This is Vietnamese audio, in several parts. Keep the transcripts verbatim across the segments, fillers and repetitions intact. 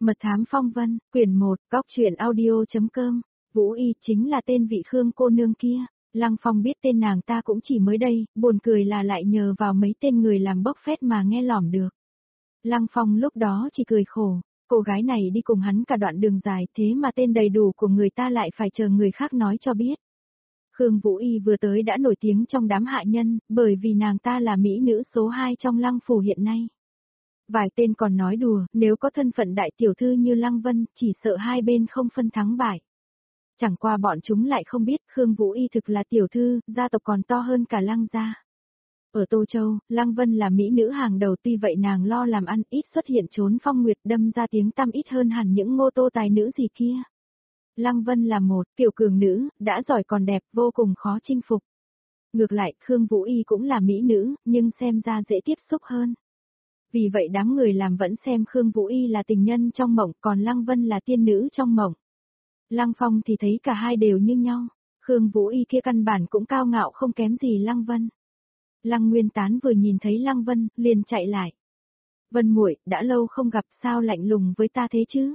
Mật thám phong vân, quyển một, góc truyện audio.com, Vũ Y chính là tên vị Khương cô nương kia. Lăng Phong biết tên nàng ta cũng chỉ mới đây, buồn cười là lại nhờ vào mấy tên người làm bốc phét mà nghe lỏm được. Lăng Phong lúc đó chỉ cười khổ, cô gái này đi cùng hắn cả đoạn đường dài thế mà tên đầy đủ của người ta lại phải chờ người khác nói cho biết. Khương Vũ Y vừa tới đã nổi tiếng trong đám hạ nhân, bởi vì nàng ta là mỹ nữ số hai trong Lăng phủ hiện nay. Vài tên còn nói đùa, nếu có thân phận đại tiểu thư như Lăng Vân, chỉ sợ hai bên không phân thắng bại. Chẳng qua bọn chúng lại không biết Khương Vũ Y thực là tiểu thư, gia tộc còn to hơn cả Lăng gia. Ở Tô Châu, Lăng Vân là mỹ nữ hàng đầu, tuy vậy nàng lo làm ăn ít xuất hiện trốn phong nguyệt, đâm ra tiếng tăm ít hơn hẳn những ngô tô tài nữ gì kia. Lăng Vân là một tiểu cường nữ, đã giỏi còn đẹp, vô cùng khó chinh phục. Ngược lại, Khương Vũ Y cũng là mỹ nữ, nhưng xem ra dễ tiếp xúc hơn. Vì vậy đám người làm vẫn xem Khương Vũ Y là tình nhân trong mộng, còn Lăng Vân là tiên nữ trong mộng. Lăng Phong thì thấy cả hai đều như nhau, Khương Vũ Y kia căn bản cũng cao ngạo không kém gì Lăng Vân. Lăng Nguyên Tán vừa nhìn thấy Lăng Vân, liền chạy lại. Vân muội, đã lâu không gặp, sao lạnh lùng với ta thế chứ?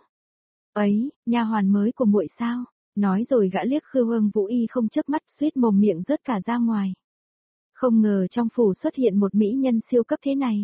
Ấy, nha hoàn mới của muội sao? Nói rồi gã liếc Khương Vũ Y không chớp mắt, suýt mồm miệng rớt cả ra ngoài. Không ngờ trong phủ xuất hiện một mỹ nhân siêu cấp thế này.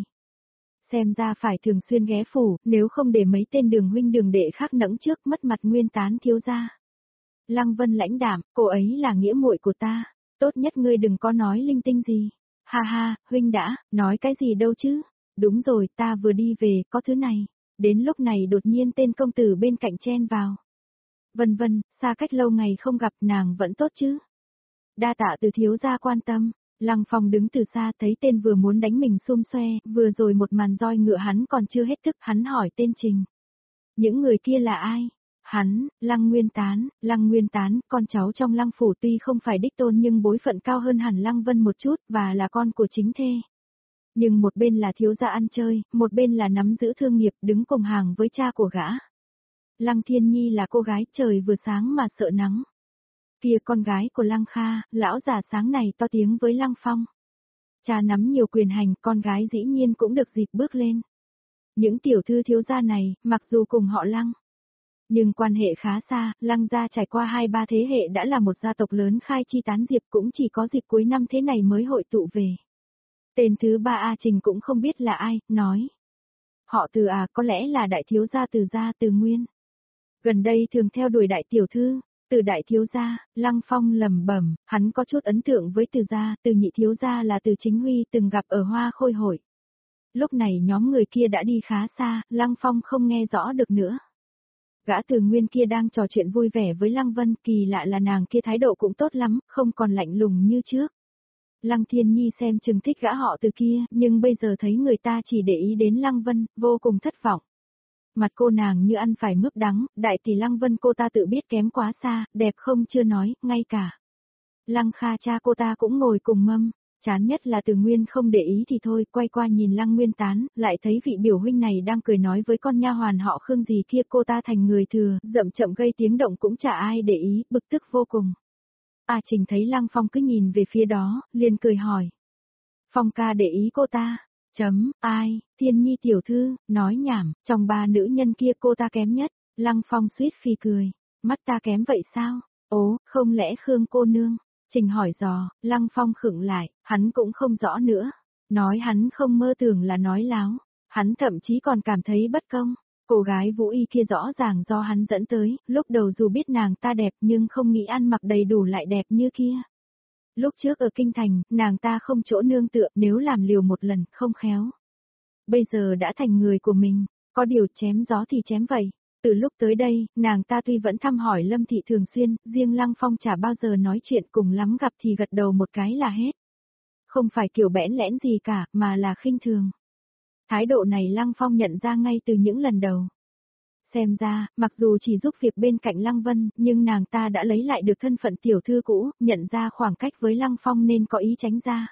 Xem ra phải thường xuyên ghé phủ, nếu không để mấy tên đường huynh đường đệ khác nẫng trước mất mặt Nguyên Tán thiếu gia. Lăng Vân lãnh đạm, cô ấy là nghĩa muội của ta, tốt nhất ngươi đừng có nói linh tinh gì. Ha ha, huynh đã, nói cái gì đâu chứ. Đúng rồi, ta vừa đi về, có thứ này. Đến lúc này đột nhiên tên công tử bên cạnh chen vào. Vân Vân, xa cách lâu ngày không gặp, nàng vẫn tốt chứ? Đa tạ từ thiếu gia quan tâm. Lăng Phong đứng từ xa thấy tên vừa muốn đánh mình xum xoe, vừa rồi một màn roi ngựa hắn còn chưa hết thức, hắn hỏi tên Trình. Những người kia là ai? Hắn, Lăng Nguyên Tán, Lăng Nguyên Tán, con cháu trong Lăng phủ tuy không phải đích tôn nhưng bối phận cao hơn hẳn Lăng Vân một chút, và là con của chính thê. Nhưng một bên là thiếu gia ăn chơi, một bên là nắm giữ thương nghiệp, đứng cùng hàng với cha của gã. Lăng Thiên Nhi là cô gái trời vừa sáng mà sợ nắng. Kia con gái của Lăng Kha, lão già sáng này to tiếng với Lăng Phong. Cha nắm nhiều quyền hành, con gái dĩ nhiên cũng được dịp bước lên. Những tiểu thư thiếu gia này, mặc dù cùng họ Lăng, nhưng quan hệ khá xa, Lăng gia trải qua hai ba thế hệ đã là một gia tộc lớn, khai chi tán diệp, cũng chỉ có dịp cuối năm thế này mới hội tụ về. Tên thứ ba A Trình cũng không biết là ai, nói. Họ Từ à, có lẽ là đại thiếu gia Từ gia Từ Nguyên. Gần đây thường theo đuổi đại tiểu thư. Từ đại thiếu gia, Lăng Phong lẩm bẩm, hắn có chút ấn tượng với Từ gia, Từ nhị thiếu gia là Từ Chính Huy từng gặp ở Hoa Khôi hội. Lúc này nhóm người kia đã đi khá xa, Lăng Phong không nghe rõ được nữa. Gã Từ Nguyên kia đang trò chuyện vui vẻ với Lăng Vân, kỳ lạ là nàng kia thái độ cũng tốt lắm, không còn lạnh lùng như trước. Lăng Thiên Nhi xem chừng thích gã họ Từ kia, nhưng bây giờ thấy người ta chỉ để ý đến Lăng Vân, vô cùng thất vọng. Mặt cô nàng như ăn phải mướp đắng, đại tỷ Lăng Vân cô ta tự biết kém quá xa, đẹp không chưa nói, ngay cả Lăng Kha cha cô ta cũng ngồi cùng mâm, chán nhất là Từ Nguyên không để ý thì thôi, quay qua nhìn Lăng Nguyên Tán, lại thấy vị biểu huynh này đang cười nói với con nha hoàn họ Khương gì kia, cô ta thành người thừa, dậm chậm gây tiếng động cũng chả ai để ý, bực tức vô cùng. A Trình thấy Lăng Phong cứ nhìn về phía đó, liền cười hỏi. Phong ca để ý cô ta. Chấm, ai, Thiên Nhi tiểu thư, nói nhảm, trong ba nữ nhân kia cô ta kém nhất. Lăng Phong suýt phì cười. Mắt ta kém vậy sao? Ố, không lẽ Khương cô nương? Trình hỏi dò, Lăng Phong khựng lại, hắn cũng không rõ nữa. Nói hắn không mơ tưởng là nói láo. Hắn thậm chí còn cảm thấy bất công. Cô gái Vũ Y kia rõ ràng do hắn dẫn tới, lúc đầu dù biết nàng ta đẹp nhưng không nghĩ ăn mặc đầy đủ lại đẹp như kia. Lúc trước ở Kinh Thành, nàng ta không chỗ nương tựa, nếu làm liều một lần, không khéo. Bây giờ đã thành người của mình, có điều chém gió thì chém vậy. Từ lúc tới đây, nàng ta tuy vẫn thăm hỏi Lâm Thị thường xuyên, riêng Lăng Phong chả bao giờ nói chuyện, cùng lắm gặp thì gật đầu một cái là hết. Không phải kiểu bẽn lẽn gì cả, mà là khinh thường. Thái độ này Lăng Phong nhận ra ngay từ những lần đầu. Xem ra, mặc dù chỉ giúp việc bên cạnh Lăng Vân, nhưng nàng ta đã lấy lại được thân phận tiểu thư cũ, nhận ra khoảng cách với Lăng Phong nên có ý tránh ra.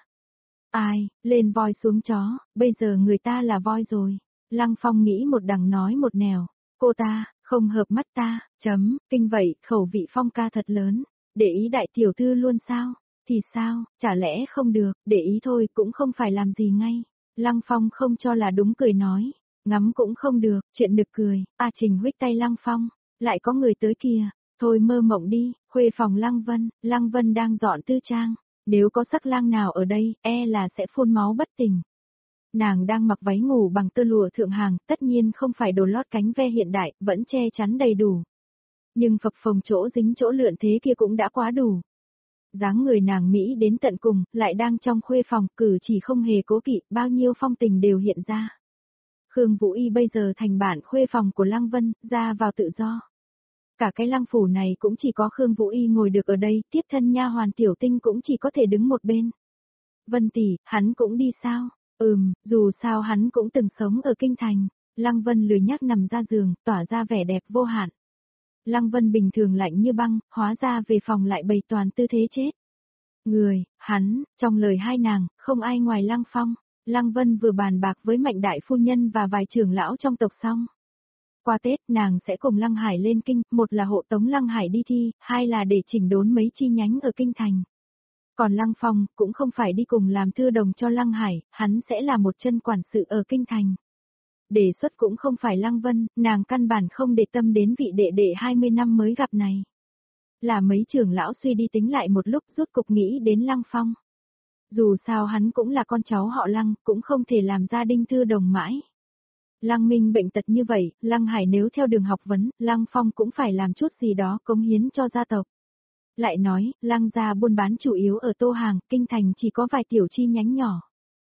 Ai, lên voi xuống chó, bây giờ người ta là voi rồi. Lăng Phong nghĩ một đằng nói một nẻo. Cô ta, không hợp mắt ta, chấm, kinh vậy, khẩu vị Phong ca thật lớn. Để ý đại tiểu thư luôn sao? Thì sao, chả lẽ không được, để ý thôi cũng không phải làm gì ngay. Lăng Phong không cho là đúng cười nói. Ngắm cũng không được, chuyện nực cười, A Trình huých tay Lăng Phong, lại có người tới kìa, thôi mơ mộng đi, khuê phòng Lăng Vân, Lăng Vân đang dọn tư trang, nếu có sắc lang nào ở đây, e là sẽ phun máu bất tỉnh. Nàng đang mặc váy ngủ bằng tơ lụa thượng hàng, tất nhiên không phải đồ lót cánh ve hiện đại, vẫn che chắn đầy đủ. Nhưng phập phồng chỗ dính chỗ lượn thế kia cũng đã quá đủ. Dáng người nàng Mỹ đến tận cùng, lại đang trong khuê phòng, cử chỉ không hề cố kỵ, bao nhiêu phong tình đều hiện ra. Khương Vũ Y bây giờ thành bản khuê phòng của Lăng Vân, ra vào tự do. Cả cái lăng phủ này cũng chỉ có Khương Vũ Y ngồi được ở đây, tiếp thân nha hoàn Tiểu Tinh cũng chỉ có thể đứng một bên. Vân tỷ, hắn cũng đi sao? Ừm, dù sao hắn cũng từng sống ở kinh thành. Lăng Vân lười nhác nằm ra giường, tỏa ra vẻ đẹp vô hạn. Lăng Vân bình thường lạnh như băng, hóa ra về phòng lại bày toàn tư thế chết. Người, hắn, trong lời hai nàng, không ai ngoài Lăng Phong. Lăng Vân vừa bàn bạc với Mạnh đại phu nhân và vài trưởng lão trong tộc xong. Qua Tết nàng sẽ cùng Lăng Hải lên kinh, một là hộ tống Lăng Hải đi thi, hai là để chỉnh đốn mấy chi nhánh ở kinh thành. Còn Lăng Phong cũng không phải đi cùng làm thư đồng cho Lăng Hải, hắn sẽ là một chân quản sự ở kinh thành. Đề xuất cũng không phải Lăng Vân, nàng căn bản không để tâm đến vị đệ đệ hai mươi năm mới gặp này. Là mấy trưởng lão suy đi tính lại một lúc rút cục nghĩ đến Lăng Phong. Dù sao hắn cũng là con cháu họ Lăng, cũng không thể làm gia đình thư đồng mãi. Lăng Minh bệnh tật như vậy, Lăng Hải nếu theo đường học vấn, Lăng Phong cũng phải làm chút gì đó cống hiến cho gia tộc. Lại nói, Lăng gia buôn bán chủ yếu ở Tô Hàng, kinh thành chỉ có vài tiểu chi nhánh nhỏ.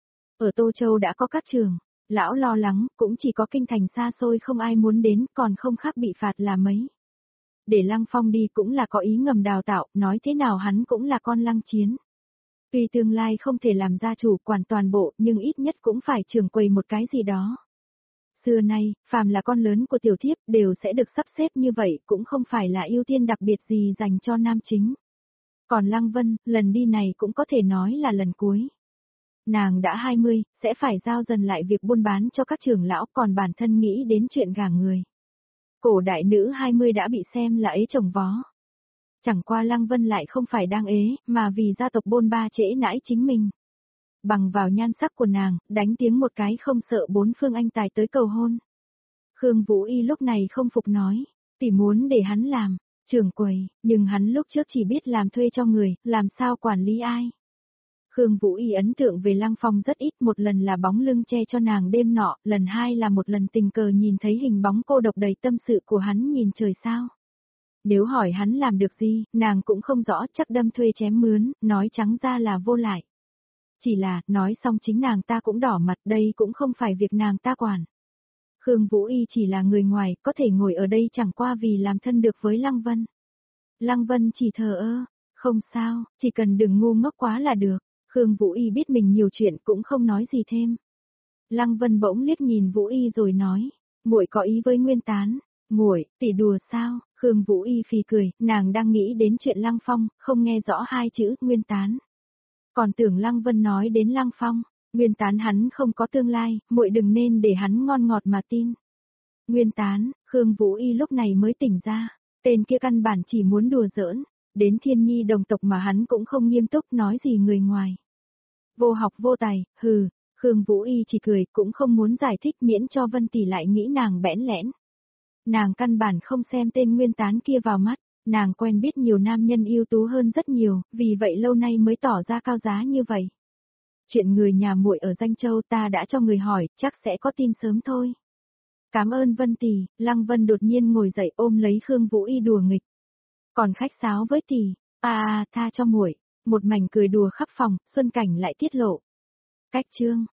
Ở Tô Châu đã có các trường, lão lo lắng, cũng chỉ có kinh thành xa xôi không ai muốn đến, còn không khác bị phạt là mấy. Để Lăng Phong đi cũng là có ý ngầm đào tạo, nói thế nào hắn cũng là con Lăng Chiến. Tuy tương lai không thể làm gia chủ quản toàn bộ, nhưng ít nhất cũng phải trưởng quầy một cái gì đó. Xưa nay, phàm là con lớn của tiểu thiếp đều sẽ được sắp xếp như vậy, cũng không phải là ưu tiên đặc biệt gì dành cho nam chính. Còn Lăng Vân, lần đi này cũng có thể nói là lần cuối. Nàng đã hai mươi, sẽ phải giao dần lại việc buôn bán cho các trưởng lão, còn bản thân nghĩ đến chuyện gả người. Cổ đại nữ hai mươi đã bị xem là ế chồng vó. Chẳng qua Lăng Vân lại không phải đang ế, mà vì gia tộc bôn ba trễ nãi chính mình. Bằng vào nhan sắc của nàng, đánh tiếng một cái không sợ bốn phương anh tài tới cầu hôn. Khương Vũ Y lúc này không phục nói, tỷ muốn để hắn làm, trưởng quầy, nhưng hắn lúc trước chỉ biết làm thuê cho người, làm sao quản lý ai. Khương Vũ Y ấn tượng về Lăng Phong rất ít, một lần là bóng lưng che cho nàng đêm nọ, lần hai là một lần tình cờ nhìn thấy hình bóng cô độc đầy tâm sự của hắn nhìn trời sao. Nếu hỏi hắn làm được gì, nàng cũng không rõ, chắc đâm thuê chém mướn, nói trắng ra là vô lại. Chỉ là, nói xong chính nàng ta cũng đỏ mặt, đây cũng không phải việc nàng ta quản. Khương Vũ Y chỉ là người ngoài, có thể ngồi ở đây chẳng qua vì làm thân được với Lăng Vân. Lăng Vân chỉ thờ ơ, không sao, chỉ cần đừng ngu ngốc quá là được. Khương Vũ Y biết mình nhiều chuyện cũng không nói gì thêm. Lăng Vân bỗng liếc nhìn Vũ Y rồi nói, muội có ý với Nguyên Tán, muội, tỷ đùa sao? Khương Vũ Y phì cười, nàng đang nghĩ đến chuyện Lăng Phong, không nghe rõ hai chữ Nguyên Tán. Còn tưởng Lăng Vân nói đến Lăng Phong, Nguyên Tán hắn không có tương lai, muội đừng nên để hắn ngon ngọt mà tin. Nguyên Tán, Khương Vũ Y lúc này mới tỉnh ra, tên kia căn bản chỉ muốn đùa giỡn, đến Thiên Nhi đồng tộc mà hắn cũng không nghiêm túc nói gì người ngoài. Vô học vô tài, hừ, Khương Vũ Y chỉ cười cũng không muốn giải thích miễn cho Vân tỷ lại nghĩ nàng bẽn lẽn. Nàng căn bản không xem tên Nguyên Tán kia vào mắt, nàng quen biết nhiều nam nhân ưu tú hơn rất nhiều, vì vậy lâu nay mới tỏ ra cao giá như vậy. Chuyện người nhà muội ở Danh Châu ta đã cho người hỏi, chắc sẽ có tin sớm thôi. Cảm ơn Vân tỷ, Lăng Vân đột nhiên ngồi dậy ôm lấy Khương Vũ Y đùa nghịch. Còn khách sáo với tỷ, à, à tha cho muội, một mảnh cười đùa khắp phòng, Xuân Cảnh lại tiết lộ. Cách chương